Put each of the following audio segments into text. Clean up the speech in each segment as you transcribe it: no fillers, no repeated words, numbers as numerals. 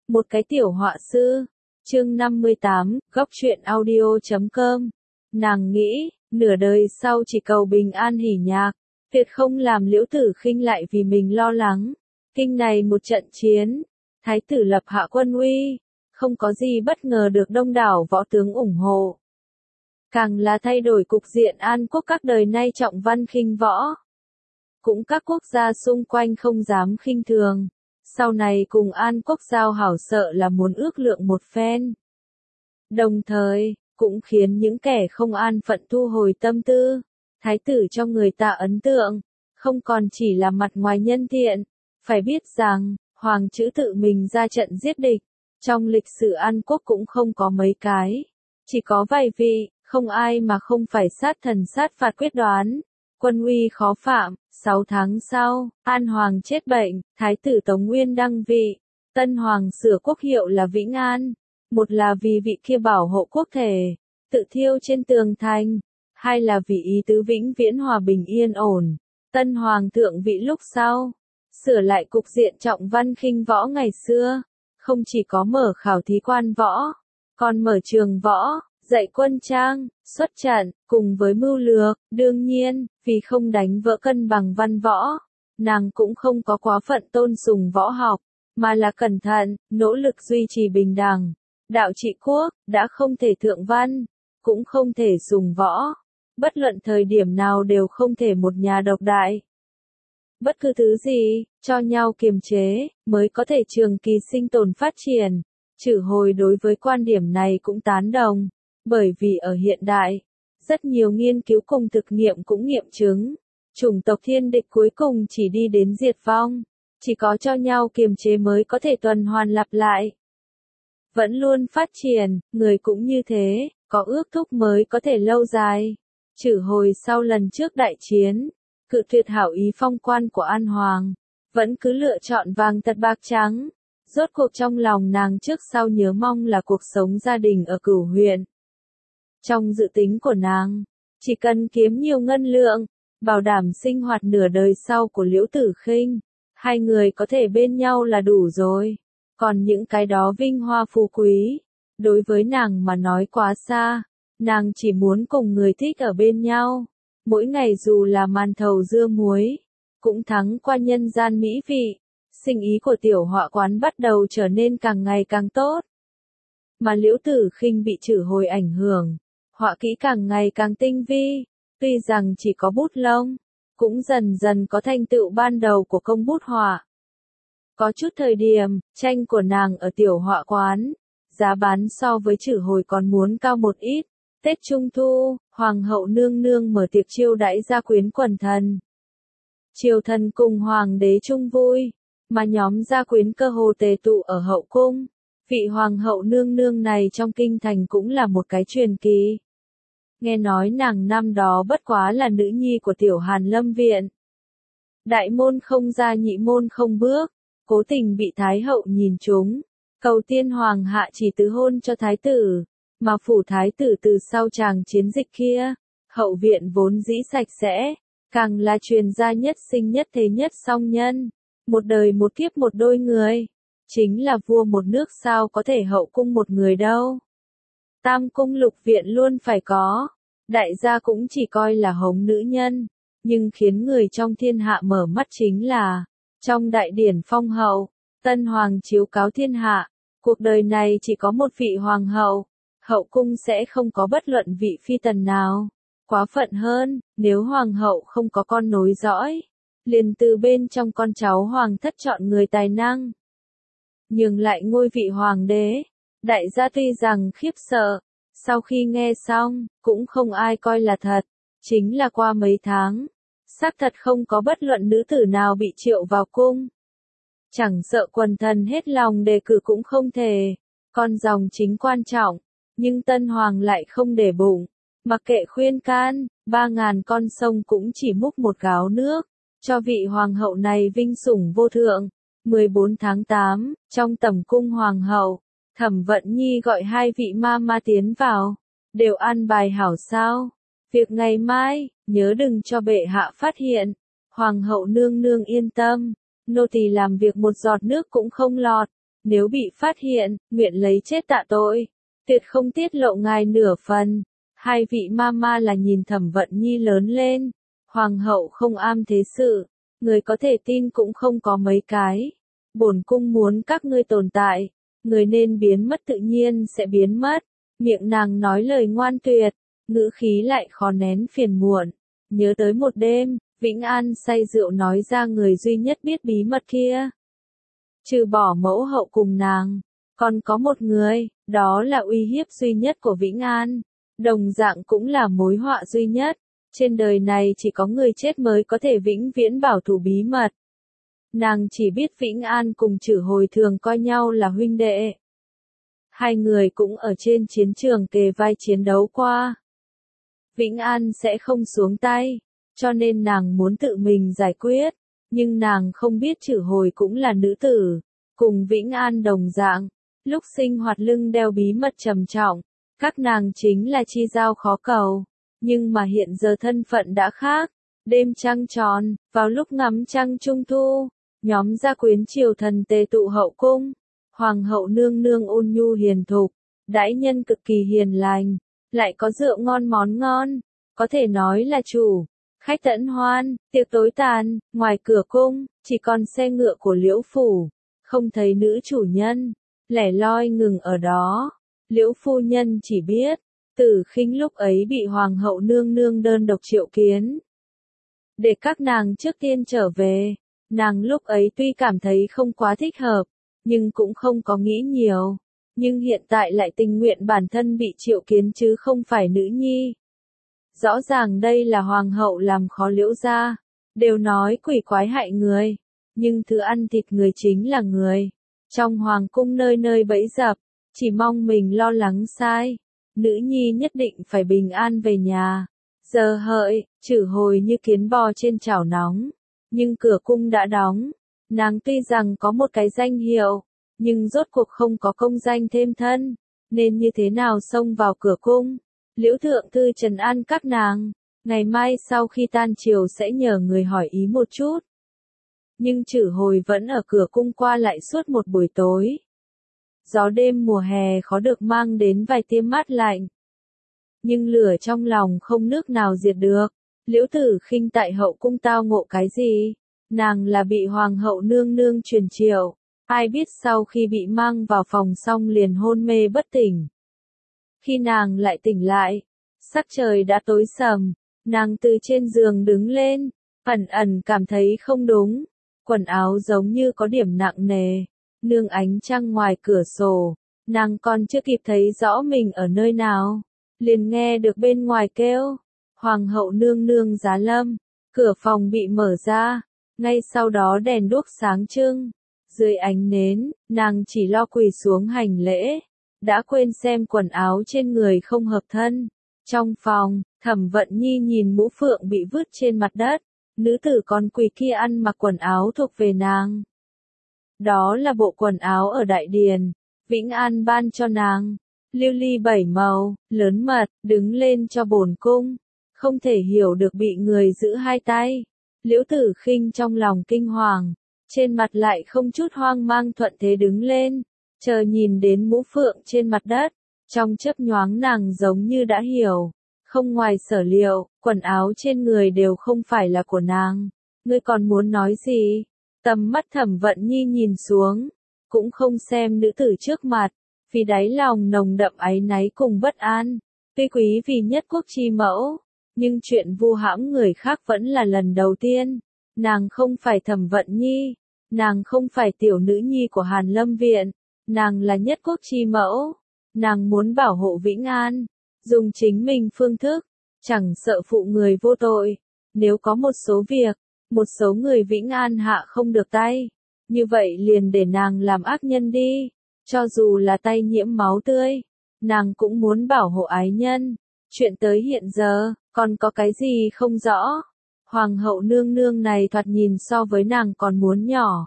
Một cái tiểu họa sư. Chương 58, góc truyện audio.com. Nàng nghĩ, nửa đời sau chỉ cầu bình an hỉ nhạc, tuyệt không làm Liễu Tử Khinh lại vì mình lo lắng. Kinh này một trận chiến, thái tử lập hạ quân uy, không có gì bất ngờ được đông đảo võ tướng ủng hộ. Càng là thay đổi cục diện An quốc các đời nay trọng văn khinh võ. Cũng các quốc gia xung quanh không dám khinh thường. Sau này cùng An quốc giao hảo sợ là muốn ước lượng một phen. Đồng thời, cũng khiến những kẻ không an phận thu hồi tâm tư. Thái tử cho người ta ấn tượng, không còn chỉ là mặt ngoài nhân thiện. Phải biết rằng, hoàng chữ tự mình ra trận giết địch. Trong lịch sử An quốc cũng không có mấy cái. Chỉ có vài vị, không ai mà không phải sát thần sát phạt quyết đoán. Quân uy khó phạm. 6 tháng sau, An Hoàng chết bệnh, Thái tử Tống Nguyên đăng vị. Tân Hoàng sửa quốc hiệu là Vĩnh An. Một là vì vị kia bảo hộ quốc thể, tự thiêu trên tường thành. Hai là vì ý tứ vĩnh viễn hòa bình yên ổn. Tân Hoàng thượng vị lúc sau, sửa lại cục diện trọng văn khinh võ ngày xưa. Không chỉ có mở khảo thí quan võ, còn mở trường võ, dạy quân trang, xuất trận, cùng với mưu lược. Đương nhiên, vì không đánh vỡ cân bằng văn võ, nàng cũng không có quá phận tôn sùng võ học, mà là cẩn thận, nỗ lực duy trì bình đẳng. Đạo trị quốc, đã không thể thượng văn, cũng không thể sùng võ. Bất luận thời điểm nào đều không thể một nhà độc đại. Bất cứ thứ gì, cho nhau kiềm chế, mới có thể trường kỳ sinh tồn phát triển. Chử Hồi đối với quan điểm này cũng tán đồng. Bởi vì ở hiện đại, rất nhiều nghiên cứu cùng thực nghiệm cũng nghiệm chứng, chủng tộc thiên địch cuối cùng chỉ đi đến diệt vong, chỉ có cho nhau kiềm chế mới có thể tuần hoàn lặp lại. Vẫn luôn phát triển, người cũng như thế, có ước thúc mới có thể lâu dài. Chử Hồi sau lần trước đại chiến, cự tuyệt hảo ý phong quan của An Hoàng, vẫn cứ lựa chọn vàng thật bạc trắng. Rốt cuộc trong lòng nàng trước sau nhớ mong là cuộc sống gia đình ở Cửu huyện. Trong dự tính của nàng, chỉ cần kiếm nhiều ngân lượng, bảo đảm sinh hoạt nửa đời sau của Liễu Tử Khinh, hai người có thể bên nhau là đủ rồi. Còn những cái đó vinh hoa phú quý, đối với nàng mà nói quá xa, nàng chỉ muốn cùng người thích ở bên nhau. Mỗi ngày dù là màn thầu dưa muối, cũng thắng qua nhân gian mỹ vị. Sinh ý của tiểu họa quán bắt đầu trở nên càng ngày càng tốt. Mà Liễu Tử Khinh bị Chử Hồi ảnh hưởng, họa kỹ càng ngày càng tinh vi, tuy rằng chỉ có bút lông, cũng dần dần có thành tựu ban đầu của công bút họa. Có chút thời điểm, tranh của nàng ở tiểu họa quán, giá bán so với Chử Hồi còn muốn cao một ít. Tết Trung Thu, Hoàng hậu nương nương mở tiệc chiêu đãi gia quyến quần thần. Triều thần cùng Hoàng đế chung vui, mà nhóm gia quyến cơ hồ tề tụ ở hậu cung. Vị Hoàng hậu nương nương này trong kinh thành cũng là một cái truyền kỳ. Nghe nói nàng năm đó bất quá là nữ nhi của tiểu Hàn Lâm viện. Đại môn không ra nhị môn không bước, cố tình bị Thái hậu nhìn trúng. Cầu tiên hoàng hạ chỉ tứ hôn cho thái tử, mà phủ thái tử từ sau tràng chiến dịch kia, hậu viện vốn dĩ sạch sẽ, càng là truyền gia nhất sinh nhất thế nhất song nhân. Một đời một kiếp một đôi người. Chính là vua một nước sao có thể hậu cung một người đâu. Tam cung lục viện luôn phải có. Đại gia cũng chỉ coi là hống nữ nhân. Nhưng khiến người trong thiên hạ mở mắt chính là, trong đại điển phong hậu, tân hoàng chiếu cáo thiên hạ, cuộc đời này chỉ có một vị hoàng hậu. Hậu cung sẽ không có bất luận vị phi tần nào. Quá phận hơn, nếu hoàng hậu không có con nối dõi, liền từ bên trong con cháu hoàng thất chọn người tài năng, nhường lại ngôi vị hoàng đế. Đại gia tuy rằng khiếp sợ, sau khi nghe xong, cũng không ai coi là thật. Chính là qua mấy tháng, xác thật không có bất luận nữ tử nào bị triệu vào cung. Chẳng sợ quần thần hết lòng đề cử cũng không thể. Con dòng chính quan trọng, nhưng tân hoàng lại không để bụng. Mặc kệ khuyên can, 3.000 con sông cũng chỉ múc một gáo nước, cho vị hoàng hậu này vinh sủng vô thượng. 14 tháng 8, trong tẩm cung hoàng hậu, Thẩm Vận Nhi gọi hai vị ma tiến vào, đều an bài hảo sao. Việc ngày mai, nhớ đừng cho bệ hạ phát hiện. Hoàng hậu nương nương yên tâm, nô tỳ làm việc một giọt nước cũng không lọt. nếu bị phát hiện, nguyện lấy chết tạ tội, tuyệt không tiết lộ ngài nửa phần. Hai vị mama là nhìn Thẩm Vận Nhi lớn lên, hoàng hậu không am thế sự, người có thể tin cũng không có mấy cái. Bổn cung muốn các ngươi tồn tại, người nên biến mất tự nhiên sẽ biến mất. Miệng nàng nói lời ngoan tuyệt, ngữ khí lại khó nén phiền muộn. Nhớ tới một đêm, Vĩnh An say rượu nói ra người duy nhất biết bí mật kia. Trừ bỏ mẫu hậu cùng nàng, còn có một người, đó là uy hiếp duy nhất của Vĩnh An. Đồng dạng cũng là mối họa duy nhất. Trên đời này chỉ có người chết mới có thể vĩnh viễn bảo thủ bí mật. Nàng chỉ biết Vĩnh An cùng Trử Hồi thường coi nhau là huynh đệ. Hai người cũng ở trên chiến trường kề vai chiến đấu qua. Vĩnh An sẽ không xuống tay, cho nên nàng muốn tự mình giải quyết. Nhưng nàng không biết Trử Hồi cũng là nữ tử, cùng Vĩnh An đồng dạng. Lúc sinh hoạt lưng đeo bí mật trầm trọng, các nàng chính là chi giao khó cầu. Nhưng mà hiện giờ thân phận đã khác. Đêm trăng tròn, vào lúc ngắm trăng trung thu, nhóm gia quyến triều thần tề tụ hậu cung. Hoàng hậu nương nương ôn nhu hiền thục, đãi nhân cực kỳ hiền lành, lại có rượu ngon món ngon, có thể nói là chủ. Khách tẫn hoan, tiệc tối tàn, ngoài cửa cung, chỉ còn xe ngựa của Liễu Phủ, không thấy nữ chủ nhân, lẻ loi ngừng ở đó. Liễu phu nhân chỉ biết, Tử Khinh lúc ấy bị hoàng hậu nương nương đơn độc triệu kiến. Để các nàng trước tiên trở về, nàng lúc ấy tuy cảm thấy không quá thích hợp, nhưng cũng không có nghĩ nhiều. Nhưng hiện tại lại tình nguyện bản thân bị triệu kiến chứ không phải nữ nhi. Rõ ràng đây là hoàng hậu làm khó Liễu gia, đều nói quỷ quái hại người, nhưng thứ ăn thịt người chính là người. Trong hoàng cung nơi nơi bẫy dập, chỉ mong mình lo lắng sai. Nữ nhi nhất định phải bình an về nhà. Giờ hợi, Trử Hồi như kiến bò trên chảo nóng, nhưng cửa cung đã đóng. Nàng tuy rằng có một cái danh hiệu, nhưng rốt cuộc không có công danh thêm thân, nên như thế nào xông vào cửa cung. Liễu thượng thư trấn an các nàng, ngày mai sau khi tan chiều sẽ nhờ người hỏi ý một chút. Nhưng Trử Hồi vẫn ở cửa cung qua lại suốt một buổi tối. Gió đêm mùa hè khó được mang đến vài tia mát lạnh. Nhưng lửa trong lòng không nước nào diệt được. Liễu Tử Khinh tại hậu cung tao ngộ cái gì? Nàng là bị hoàng hậu nương nương truyền triệu. Ai biết sau khi bị mang vào phòng xong liền hôn mê bất tỉnh. Khi nàng lại tỉnh lại, sắc trời đã tối sầm. Nàng từ trên giường đứng lên, ẩn ẩn cảm thấy không đúng. Quần áo giống như có điểm nặng nề. Nương ánh trăng ngoài cửa sổ, nàng còn chưa kịp thấy rõ mình ở nơi nào, liền nghe được bên ngoài kêu, hoàng hậu nương nương giá lâm. Cửa phòng bị mở ra, ngay sau đó đèn đuốc sáng trưng. Dưới ánh nến, nàng chỉ lo quỳ xuống hành lễ, đã quên xem quần áo trên người không hợp thân. Trong phòng, Thẩm Vận Nhi nhìn mũ phượng bị vứt trên mặt đất, nữ tử con quỳ kia ăn mặc quần áo thuộc về nàng. Đó là bộ quần áo ở đại điền, Vĩnh An ban cho nàng. Lưu ly 7 màu, lớn mật, đứng lên cho bổn cung. Không thể hiểu được bị người giữ hai tay. Liễu Tử Khinh trong lòng kinh hoàng, trên mặt lại không chút hoang mang thuận thế đứng lên, chờ nhìn đến mũ phượng trên mặt đất. Trong chớp nhoáng nàng giống như đã hiểu, không ngoài sở liệu, quần áo trên người đều không phải là của nàng. Ngươi còn muốn nói gì? Tầm mắt Thẩm Vận Nhi nhìn xuống, cũng không xem nữ tử trước mặt, vì đáy lòng nồng đậm áy náy cùng bất an. Tuy quý vì nhất quốc chi mẫu, nhưng chuyện vu hãm người khác vẫn là lần đầu tiên. Nàng không phải Thẩm Vận Nhi, nàng không phải tiểu nữ nhi của Hàn Lâm Viện, nàng là nhất quốc chi mẫu. Nàng muốn bảo hộ Vĩnh An, dùng chính mình phương thức, chẳng sợ phụ người vô tội. Nếu có một số việc, một số người Vĩnh An hạ không được tay, như vậy liền để nàng làm ác nhân đi, cho dù là tay nhiễm máu tươi, nàng cũng muốn bảo hộ ái nhân. Chuyện tới hiện giờ, còn có cái gì không rõ? Hoàng hậu nương nương này thoạt nhìn so với nàng còn muốn nhỏ.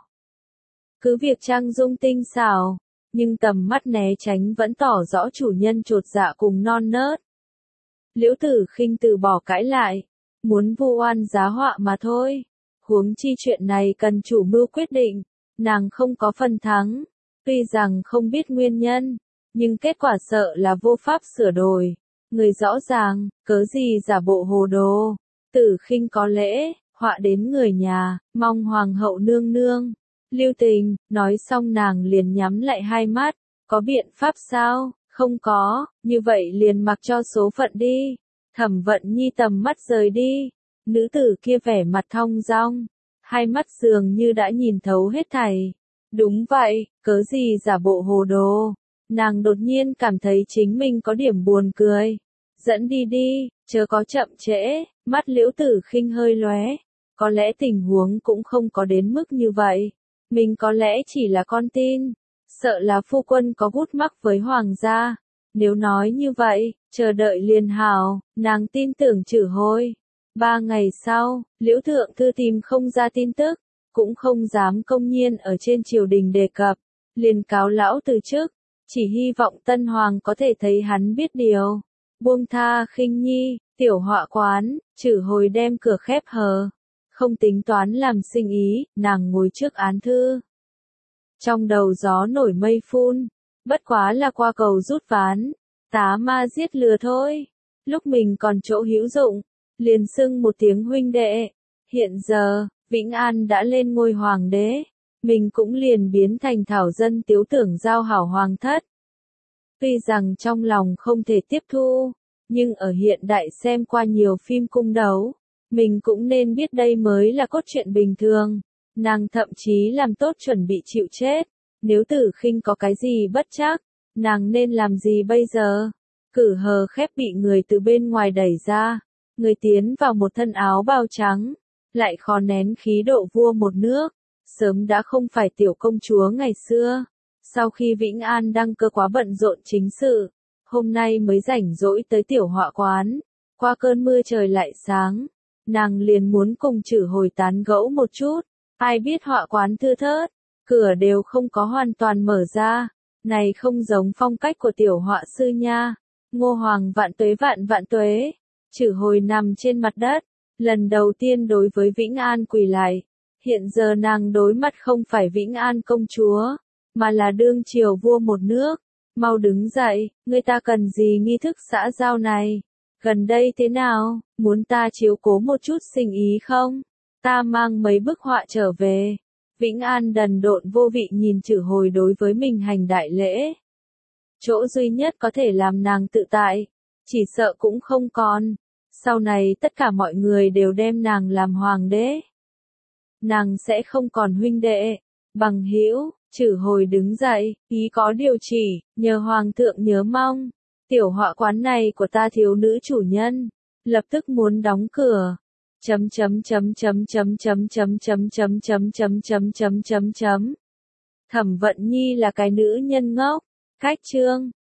Cứ việc trang dung tinh xảo, nhưng tầm mắt né tránh vẫn tỏ rõ chủ nhân chột dạ cùng non nớt. Liễu Tử Khinh từ bỏ cãi lại, muốn vu oan giá họa mà thôi. Huống chi chuyện này cần chủ mưu quyết định, nàng không có phần thắng. Tuy rằng không biết nguyên nhân, nhưng kết quả sợ là vô pháp sửa đổi. Người rõ ràng, cớ gì giả bộ hồ đồ. Tử Khinh có lễ, họa đến người nhà, mong hoàng hậu nương nương. Lưu Tình, nói xong nàng liền nhắm lại hai mắt, có biện pháp sao? Không có, như vậy liền mặc cho số phận đi. Thẩm Vận Nhi tầm mắt rời đi, nữ tử kia vẻ mặt thong dong, hai mắt dường như đã nhìn thấu hết thảy. Đúng vậy, cớ gì giả bộ hồ đồ. Nàng đột nhiên cảm thấy chính mình có điểm buồn cười. Dẫn đi đi, chớ có chậm trễ, mắt Liễu Tử Khinh hơi lóe. Có lẽ tình huống cũng không có đến mức như vậy. Mình có lẽ chỉ là con tin. Sợ là phu quân có gút mắc với hoàng gia. Nếu nói như vậy, chờ đợi liền hảo, nàng tin tưởng Trử Hồi. 3 ngày sau, Liễu Thượng Thư tìm không ra tin tức, cũng không dám công nhiên ở trên triều đình đề cập, liền cáo lão từ chức, chỉ hy vọng Tân Hoàng có thể thấy hắn biết điều. Buông tha Khinh Nhi, tiểu họa quán, Trử Hồi đem cửa khép hờ, không tính toán làm sinh ý, nàng ngồi trước án thư. Trong đầu gió nổi mây phun, bất quá là qua cầu rút ván, tá ma giết lừa thôi. Lúc mình còn chỗ hữu dụng, liền xưng một tiếng huynh đệ. Hiện giờ, Vĩnh An đã lên ngôi hoàng đế, mình cũng liền biến thành thảo dân tiếu tưởng giao hảo hoàng thất. Tuy rằng trong lòng không thể tiếp thu, nhưng ở hiện đại xem qua nhiều phim cung đấu, mình cũng nên biết đây mới là cốt truyện bình thường. Nàng thậm chí làm tốt chuẩn bị chịu chết, nếu Tử Khinh có cái gì bất trắc, nàng nên làm gì bây giờ? Cử hờ khép bị người từ bên ngoài đẩy ra, người tiến vào một thân áo bào trắng, lại khó nén khí độ vua một nước, sớm đã không phải tiểu công chúa ngày xưa. Sau khi Vĩnh An đăng cơ quá bận rộn chính sự, hôm nay mới rảnh rỗi tới tiểu họa quán, qua cơn mưa trời lại sáng, nàng liền muốn cùng Trử Hồi tán gẫu một chút. Ai biết họa quán thưa thớt, cửa đều không có hoàn toàn mở ra, này không giống phong cách của tiểu họa sư nha. Ngô Hoàng vạn vạn tuế. Trử Hồi nằm trên mặt đất, lần đầu tiên đối với Vĩnh An quỳ lại. Hiện giờ nàng đối mặt không phải Vĩnh An công chúa, mà là đương triều vua một nước. Mau đứng dậy, người ta cần gì nghi thức xã giao này? Gần đây thế nào, muốn ta chiếu cố một chút sinh ý không? Ta mang mấy bức họa trở về. Vĩnh An đần độn vô vị nhìn Trử Hồi đối với mình hành đại lễ. Chỗ duy nhất có thể làm nàng tự tại, chỉ sợ cũng không còn. Sau này tất cả mọi người đều đem nàng làm hoàng đế. Nàng sẽ không còn huynh đệ, bằng hữu. Trử Hồi đứng dậy, ý có điều chỉ, nhờ hoàng thượng nhớ mong. Tiểu họa quán này của ta thiếu nữ chủ nhân, lập tức muốn đóng cửa. Thẩm Vận Nhi là cái nữ nhân ngốc. Cách chương